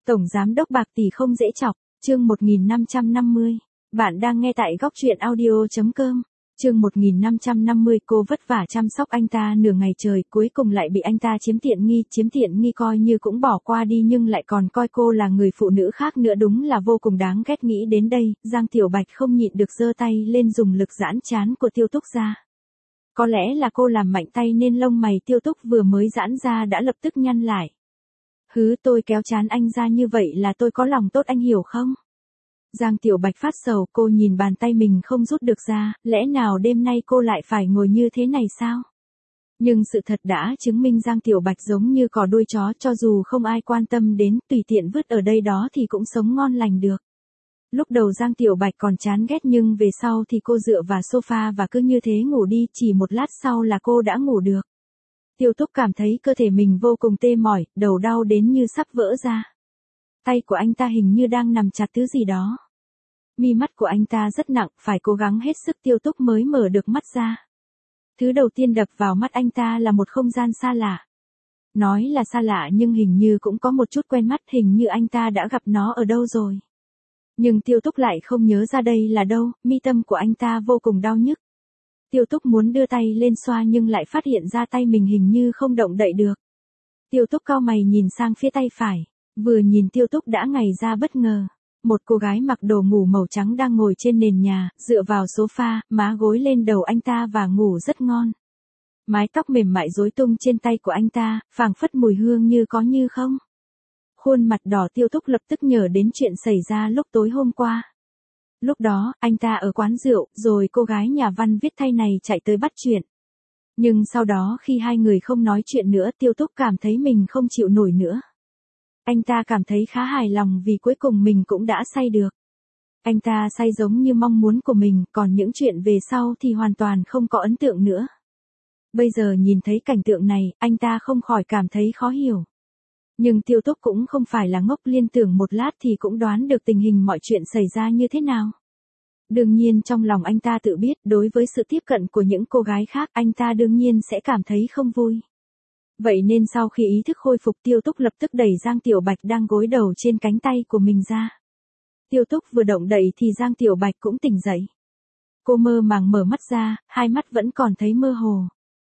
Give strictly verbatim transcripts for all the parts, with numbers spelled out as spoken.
Tổng giám đốc bạc tỷ không dễ chọc, chương một nghìn năm trăm năm mươi. Bạn đang nghe tại góc truyện audio.com. Chương một nghìn năm trăm năm mươi. Cô vất vả chăm sóc anh ta nửa ngày trời, cuối cùng lại bị anh ta chiếm tiện nghi, chiếm tiện nghi coi như cũng bỏ qua đi nhưng lại còn coi cô là người phụ nữ khác nữa, đúng là vô cùng đáng ghét. Nghĩ đến đây, Giang Tiểu Bạch không nhịn được giơ tay lên dùng lực giãn trán của Tiêu Túc ra. Có lẽ là cô làm mạnh tay nên lông mày Tiêu Túc vừa mới giãn ra đã lập tức nhăn lại. Hứ, tôi kéo trán anh ra như vậy là tôi có lòng tốt, anh hiểu không? Giang Tiểu Bạch phát sầu, cô nhìn bàn tay mình không rút được ra, lẽ nào đêm nay cô lại phải ngồi như thế này sao? Nhưng sự thật đã chứng minh Giang Tiểu Bạch giống như cò đuôi chó, cho dù không ai quan tâm đến, tùy tiện vứt ở đây đó thì cũng sống ngon lành được. Lúc đầu Giang Tiểu Bạch còn chán ghét nhưng về sau thì cô dựa vào sofa và cứ như thế ngủ đi, chỉ một lát sau là cô đã ngủ được. Tiêu Túc cảm thấy cơ thể mình vô cùng tê mỏi, đầu đau đến như sắp vỡ ra. Tay của anh ta hình như đang nắm chặt thứ gì đó. Mi mắt của anh ta rất nặng, phải cố gắng hết sức Tiêu Túc mới mở được mắt ra. Thứ đầu tiên đập vào mắt anh ta là một không gian xa lạ. Nói là xa lạ nhưng hình như cũng có một chút quen mắt, hình như anh ta đã gặp nó ở đâu rồi. Nhưng Tiêu Túc lại không nhớ ra đây là đâu, mi tâm của anh ta vô cùng đau nhức. Tiêu Túc muốn đưa tay lên xoa nhưng lại phát hiện ra tay mình hình như không động đậy được. Tiêu Túc cau mày nhìn sang phía tay phải, vừa nhìn Tiêu Túc đã ngảy ra bất ngờ. Một cô gái mặc đồ ngủ màu trắng đang ngồi trên nền nhà, dựa vào sofa, má gối lên đầu anh ta và ngủ rất ngon. Mái tóc mềm mại rối tung trên tay của anh ta, phảng phất mùi hương như có như không. Khuôn mặt đỏ Tiêu Túc lập tức nhớ đến chuyện xảy ra lúc tối hôm qua. Lúc đó, anh ta ở quán rượu, rồi cô gái nhà văn viết thay này chạy tới bắt chuyện. Nhưng sau đó khi hai người không nói chuyện nữa, Tiêu Túc cảm thấy mình không chịu nổi nữa. Anh ta cảm thấy khá hài lòng vì cuối cùng mình cũng đã say được. Anh ta say giống như mong muốn của mình, còn những chuyện về sau thì hoàn toàn không có ấn tượng nữa. Bây giờ nhìn thấy cảnh tượng này, anh ta không khỏi cảm thấy khó hiểu. Nhưng Tiêu Túc cũng không phải là ngốc, liên tưởng một lát thì cũng đoán được tình hình mọi chuyện xảy ra như thế nào. Đương nhiên trong lòng anh ta tự biết, đối với sự tiếp cận của những cô gái khác, anh ta đương nhiên sẽ cảm thấy không vui. Vậy nên sau khi ý thức khôi phục, Tiêu Túc lập tức đẩy Giang Tiểu Bạch đang gối đầu trên cánh tay của mình ra. Tiêu Túc vừa động đậy thì Giang Tiểu Bạch cũng tỉnh dậy. Cô mơ màng mở mắt ra, hai mắt vẫn còn thấy mơ hồ.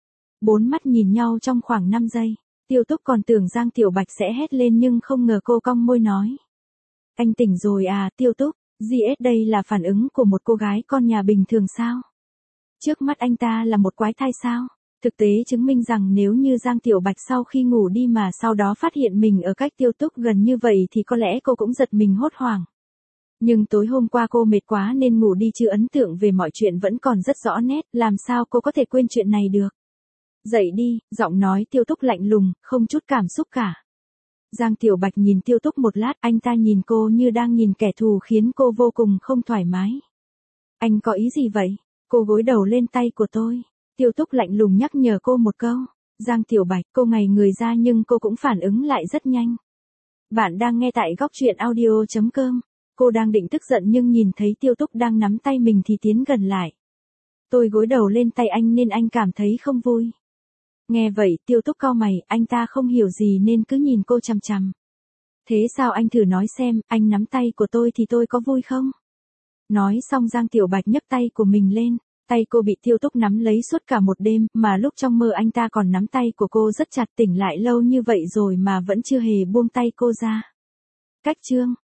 Bốn mắt nhìn nhau trong khoảng năm giây. Tiêu Túc còn tưởng Giang Tiểu Bạch sẽ hét lên nhưng không ngờ cô cong môi nói. Anh tỉnh rồi à, Tiêu Túc, giê ét đây là phản ứng của một cô gái con nhà bình thường sao? Trước mắt anh ta là một quái thai sao? Thực tế chứng minh rằng nếu như Giang Tiểu Bạch sau khi ngủ đi mà sau đó phát hiện mình ở cách Tiêu Túc gần như vậy thì có lẽ cô cũng giật mình hốt hoảng. Nhưng tối hôm qua cô mệt quá nên ngủ đi, chứ ấn tượng về mọi chuyện vẫn còn rất rõ nét, làm sao cô có thể quên chuyện này được? Dậy đi, giọng nói Tiêu Túc lạnh lùng, không chút cảm xúc cả. Giang Tiểu Bạch nhìn Tiêu Túc một lát, anh ta nhìn cô như đang nhìn kẻ thù khiến cô vô cùng không thoải mái. Anh có ý gì vậy? Cô gối đầu lên tay của tôi. Tiêu Túc lạnh lùng nhắc nhở cô một câu. Giang Tiểu Bạch, cô ngây người ra nhưng cô cũng phản ứng lại rất nhanh. Bạn đang nghe tại góc truyện audio.com. Cô đang định tức giận nhưng nhìn thấy Tiêu Túc đang nắm tay mình thì tiến gần lại. Tôi gối đầu lên tay anh nên anh cảm thấy không vui. Nghe vậy, Tiêu Túc cau mày, anh ta không hiểu gì nên cứ nhìn cô chằm chằm. Thế sao anh thử nói xem, anh nắm tay của tôi thì tôi có vui không? Nói xong Giang Tiểu Bạch nhấc tay của mình lên. Tay cô bị Tiêu Túc nắm lấy suốt cả một đêm, mà lúc trong mơ anh ta còn nắm tay của cô rất chặt, tỉnh lại lâu như vậy rồi mà vẫn chưa hề buông tay cô ra. Cách chương